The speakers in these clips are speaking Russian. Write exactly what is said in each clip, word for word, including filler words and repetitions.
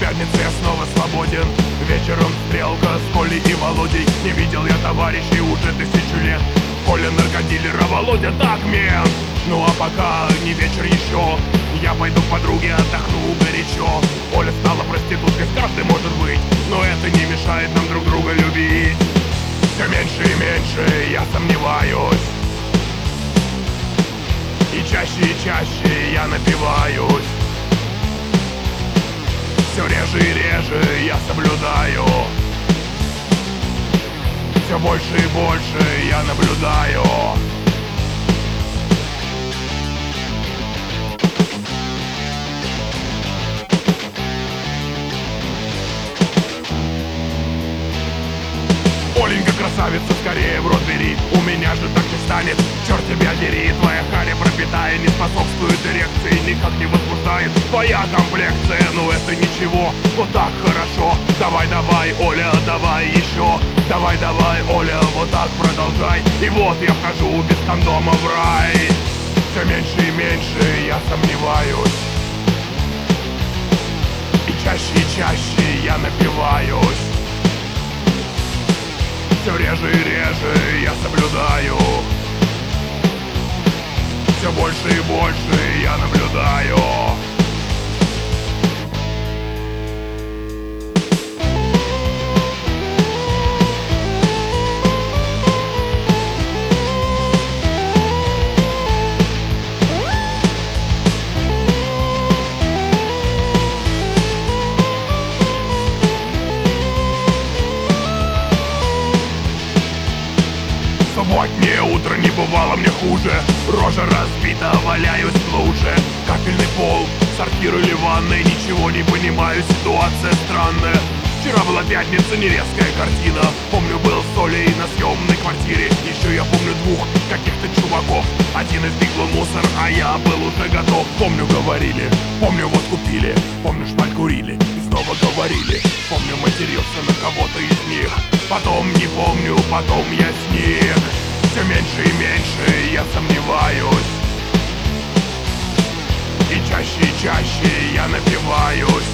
пятницы я снова свободен. Вечером стрелка с Колей и Володей. Не видел я товарищей уже тысячу лет. Коля наркодилер, а Володя так мент. Ну а пока не вечер еще, я пойду к подруге, отдохну горячо. Оля стала проституткой, с каждой может быть, но это не мешает нам друг друга любить. Все меньше и меньше я сомневаюсь, и чаще и чаще я напиваюсь. Все реже и реже я соблюдаю, все больше и больше я наблюдаю. Оленька, красавица, скорее в рот бери. У меня же так не станет, черт тебя дери. Твоя харя пропитая не способствует эрекции, никак не возбуждает твоя комплекция. Но это ничего, вот так хорошо. Давай, давай, Оля, давай еще. Давай, давай, Оля, вот так продолжай. И вот я вхожу без кондома в рай. Все меньше и меньше я сомневаюсь, и чаще и чаще я напиваюсь. Все реже и реже я соблюдаю, все больше и больше я наблюдаю. Субботнее утро не бывало мне хуже. Рожа разбита, валяюсь в луже. Кафельный пол, сортир или ванной. Ничего не понимаю, ситуация странная. Вчера была пятница, нерезкая картина. Помню, был с Олей на съемной квартире. Еще я помню двух каких-то чуваков. Один из них был мусор, а я был уже готов. Помню, говорили, помню, вот купили. Помню, шпаль курили и снова говорили. Помню, матерился на кого-то из них. Потом не помню, потом я сник. Все меньше и меньше я сомневаюсь, и чаще и чаще я напиваюсь.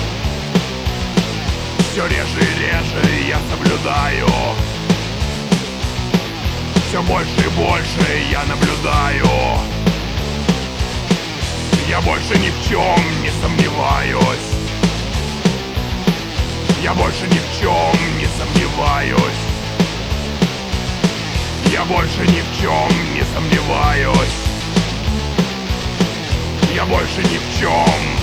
Все реже и реже я соблюдаю, все больше и больше я наблюдаю. Я больше ни в чем не сомневаюсь, я больше ни в чем не сомневаюсь, я больше ни в чем не сомневаюсь, я больше ни в чем